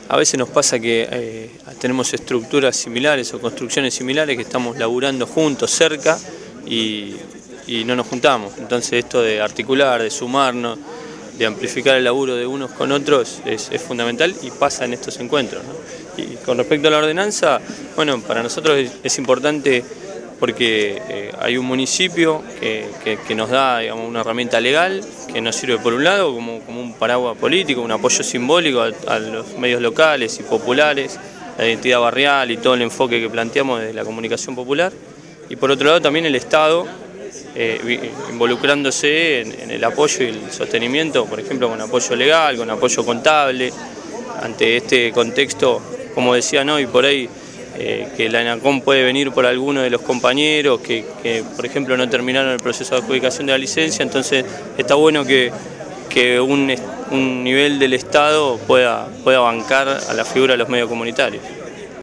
A veces nos pasa que tenemos estructuras similares o construcciones similares que estamos laburando juntos, cerca, y no nos juntamos. Entonces esto de articular, de sumarnos, de amplificar el laburo de unos con otros es fundamental y pasa en estos encuentros, ¿no? Y con respecto a la ordenanza, bueno, para nosotros es importante porque hay un municipio que nos da, digamos, una herramienta legal que nos sirve por un lado como un paraguas político, un apoyo simbólico a los medios locales y populares, la identidad barrial y todo el enfoque que planteamos de la comunicación popular, y por otro lado también el Estado involucrándose en el apoyo y el sostenimiento, por ejemplo con apoyo legal, con apoyo contable, ante este contexto, como decían hoy por ahí, que la ENACOM puede venir por alguno de los compañeros que por ejemplo no terminaron el proceso de adjudicación de la licencia, entonces está bueno que un nivel del Estado pueda bancar a la figura de los medios comunitarios.